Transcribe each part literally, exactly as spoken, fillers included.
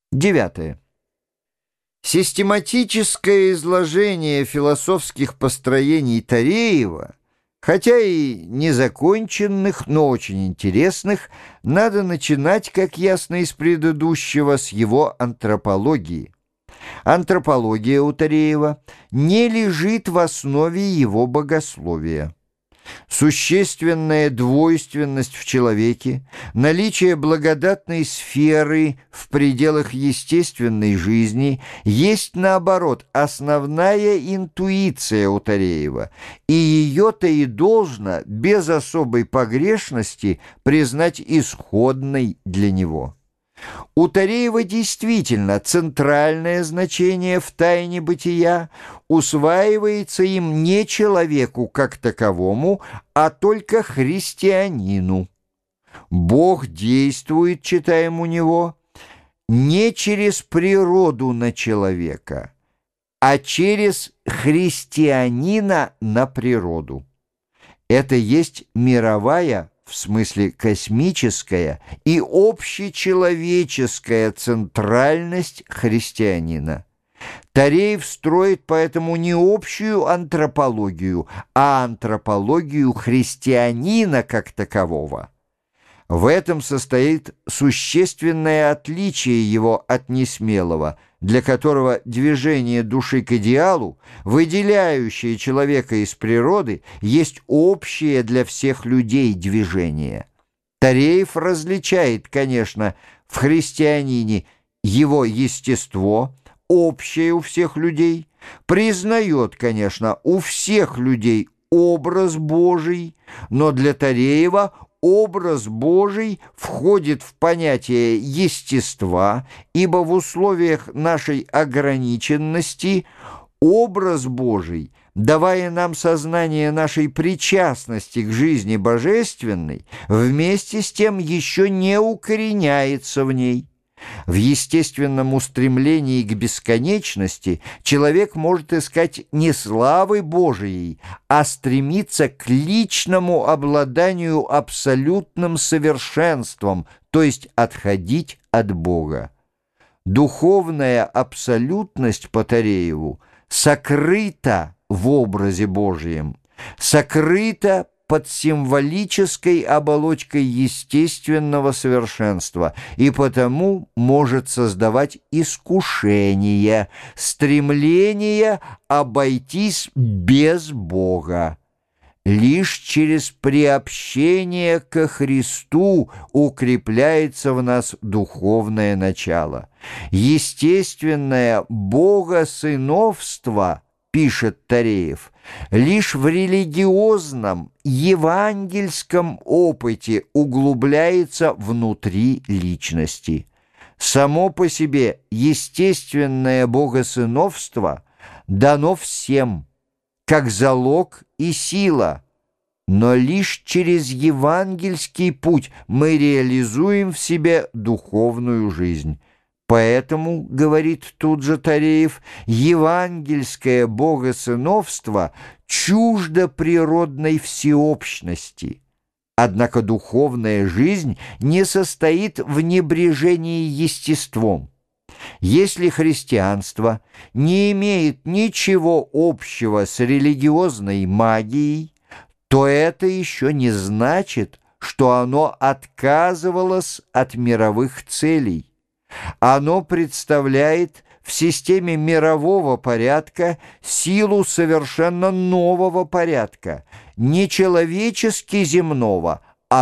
Девятое. Систематическое изложение философских построений Тареева, хотя и незаконченных, но очень интересных, надо начинать, как ясно из предыдущего, с его антропологии. Антропология у Тареева не лежит в основе его богословия. Существенная двойственность в человеке, наличие благодатной сферы в пределах естественной жизни есть, наоборот, основная интуиция у Тареева, и ее-то и должно без особой погрешности признать исходной для него. У Тареева действительно центральное значение в тайне бытия усваивается им не человеку как таковому, а только христианину. Бог действует, читаем у него, не через природу на человека, а через христианина на природу. Это есть мировая, в смысле космическая и общечеловеческая центральность христианина. Тареев строит поэтому не общую антропологию, а антропологию христианина как такового. В этом состоит существенное отличие его от несмелого, для которого движение души к идеалу, выделяющее человека из природы, есть общее для всех людей движение. Тареев различает, конечно, в христианине его естество, общее у всех людей, признает, конечно, у всех людей образ Божий, но для Тареева образ Божий входит в понятие естества, ибо в условиях нашей ограниченности образ Божий, давая нам сознание нашей причастности к жизни божественной, вместе с тем еще не укореняется в ней. В естественном устремлении к бесконечности человек может искать не славы Божией, а стремиться к личному обладанию абсолютным совершенством, то есть отходить от Бога. Духовная абсолютность по Тарееву сокрыта в образе Божьем, сокрыта под символической оболочкой естественного совершенства и потому может создавать искушение, стремление обойтись без Бога. Лишь через приобщение ко Христу укрепляется в нас духовное начало. Естественное богосыновство, пишет Тареев, лишь в религиозном, евангельском опыте углубляется внутри личности. Само по себе естественное богосыновство дано всем, как залог и сила, но лишь через евангельский путь мы реализуем в себе духовную жизнь. Поэтому, говорит тут же Тареев, евангельское богосыновство чуждо природной всеобщности. Однако духовная жизнь не состоит в небрежении естеством. Если христианство не имеет ничего общего с религиозной магией, то это еще не значит, что оно отказывалось от мировых целей. Оно представляет в системе мирового порядка силу совершенно нового порядка, не человечески земного, а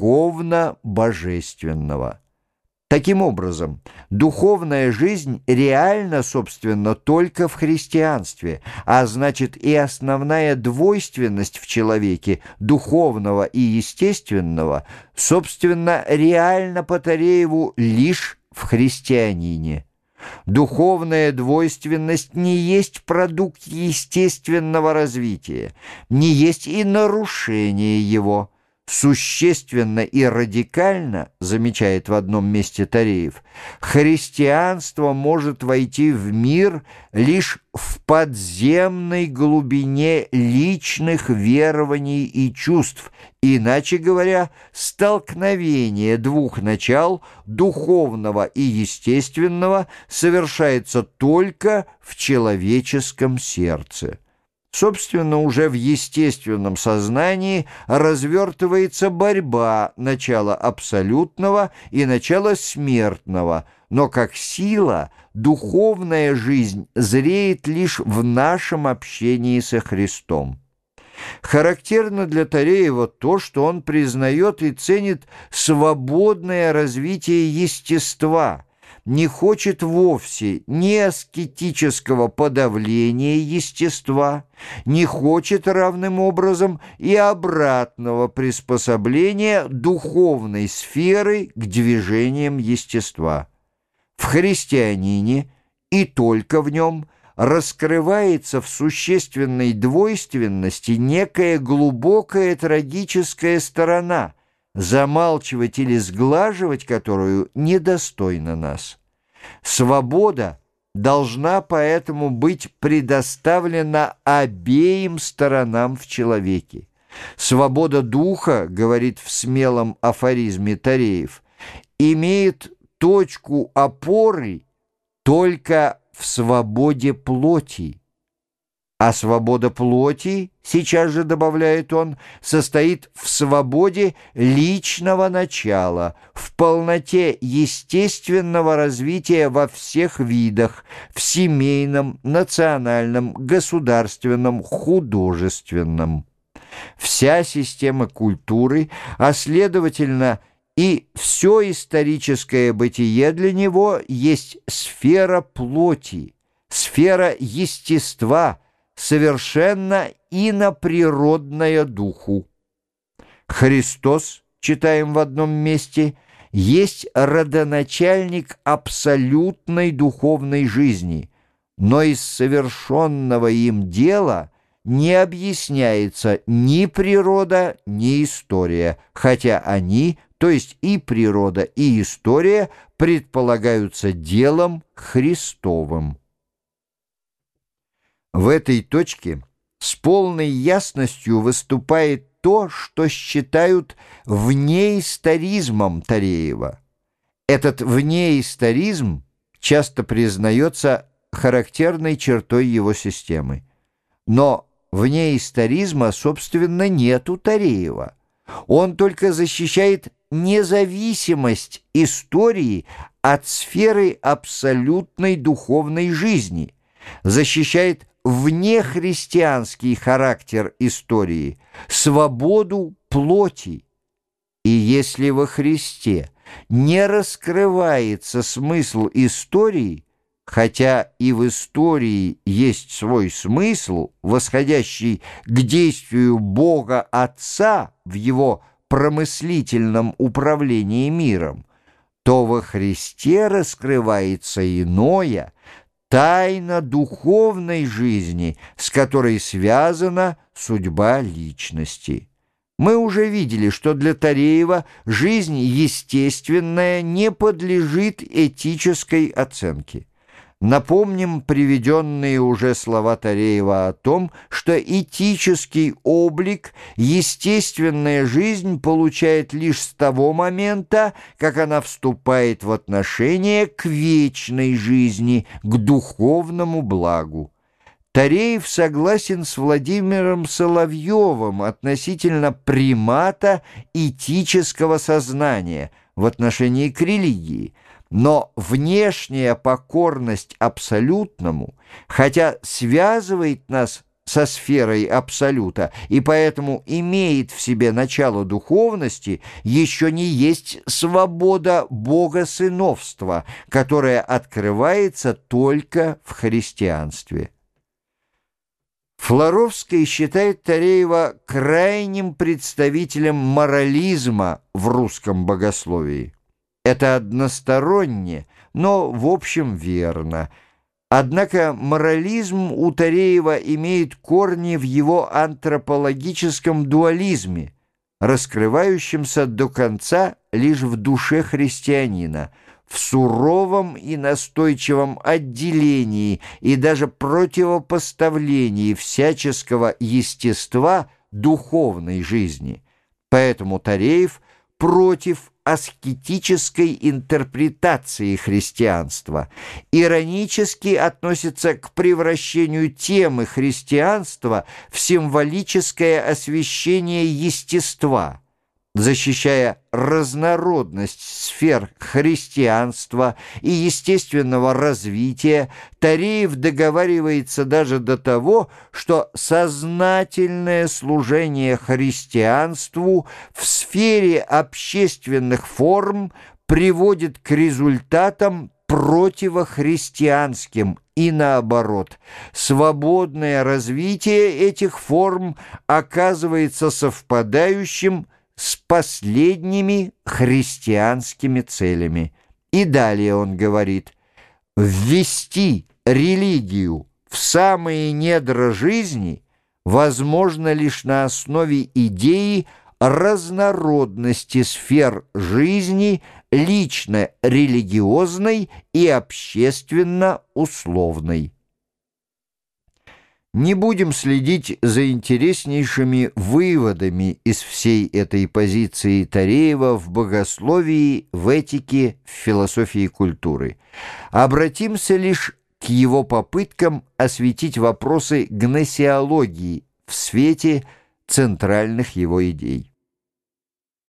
духовно-божественного. Таким образом, духовная жизнь реальна, собственно, только в христианстве, а значит и основная двойственность в человеке, духовного и естественного, собственно, реальна по Тарееву лишь в христианине. Духовная двойственность не есть продукт естественного развития, не есть и нарушение его. Существенно и радикально, замечает в одном месте Тареев, христианство может войти в мир лишь в подземной глубине личных верований и чувств, иначе говоря, столкновение двух начал, духовного и естественного, совершается только в человеческом сердце. Собственно, уже в естественном сознании развертывается борьба начала абсолютного и начала смертного, но как сила духовная жизнь зреет лишь в нашем общении со Христом. Характерно для Тареева то, что он признает и ценит свободное развитие естества, не хочет вовсе ни аскетического подавления естества, не хочет равным образом и обратного приспособления духовной сферы к движениям естества. В христианине и только в нем раскрывается в существенной двойственности некая глубокая трагическая сторона, замалчивать или сглаживать которую недостойно нас. Свобода должна поэтому быть предоставлена обеим сторонам в человеке. Свобода духа, говорит в смелом афоризме Тареев, имеет точку опоры только в свободе плоти. А свобода плоти, сейчас же добавляет он, состоит в свободе личного начала, в полноте естественного развития во всех видах, в семейном, национальном, государственном, художественном. Вся система культуры, а следовательно и все историческое бытие для него есть сфера плоти, сфера естества, совершенно иноприродная духу. Христос, читаем в одном месте, есть родоначальник абсолютной духовной жизни, но из совершенного им дела не объясняется ни природа, ни история, хотя они, то есть и природа, и история, предполагаются делом Христовым. В этой точке с полной ясностью выступает то, что считают внеисторизмом Тареева. Этот внеисторизм часто признается характерной чертой его системы. Но внеисторизма, собственно, нет у Тареева. Он только защищает независимость истории от сферы абсолютной духовной жизни, защищает внехристианский характер истории, свободу плоти. И если во Христе не раскрывается смысл истории, хотя и в истории есть свой смысл, восходящий к действию Бога Отца в его промыслительном управлении миром, то во Христе раскрывается иное, тайна духовной жизни, с которой связана судьба личности. Мы уже видели, что для Тареева жизнь естественная не подлежит этической оценке. Напомним приведенные уже слова Тареева о том, что этический облик естественная жизнь получает лишь с того момента, как она вступает в отношение к вечной жизни, к духовному благу. Тареев согласен с Владимиром Соловьевым относительно примата этического сознания в отношении к религии, но внешняя покорность абсолютному, хотя связывает нас со сферой абсолюта и поэтому имеет в себе начало духовности, еще не есть свобода богосыновства, которая открывается только в христианстве. Флоровский считает Тареева крайним представителем морализма в русском богословии. Это односторонне, но в общем верно. Однако морализм у Тареева имеет корни в его антропологическом дуализме, раскрывающимся до конца лишь в душе христианина, в суровом и настойчивом отделении и даже противопоставлении всяческого естества духовной жизни. Поэтому Тареев против аскетической интерпретации христианства, иронически относится к превращению темы христианства в символическое освещение естества, защищая разнородность сфер христианства и естественного развития. Тареев договаривается даже до того, что сознательное служение христианству в сфере общественных форм приводит к результатам противохристианским, и наоборот, свободное развитие этих форм оказывается совпадающим с последними христианскими целями. И далее он говорит: «Ввести религию в самые недра жизни возможно лишь на основе идеи разнородности сфер жизни, лично-религиозной и общественно-условной». Не будем следить за интереснейшими выводами из всей этой позиции Тареева в богословии, в этике, в философии культуры. Обратимся лишь к его попыткам осветить вопросы гносеологии в свете центральных его идей.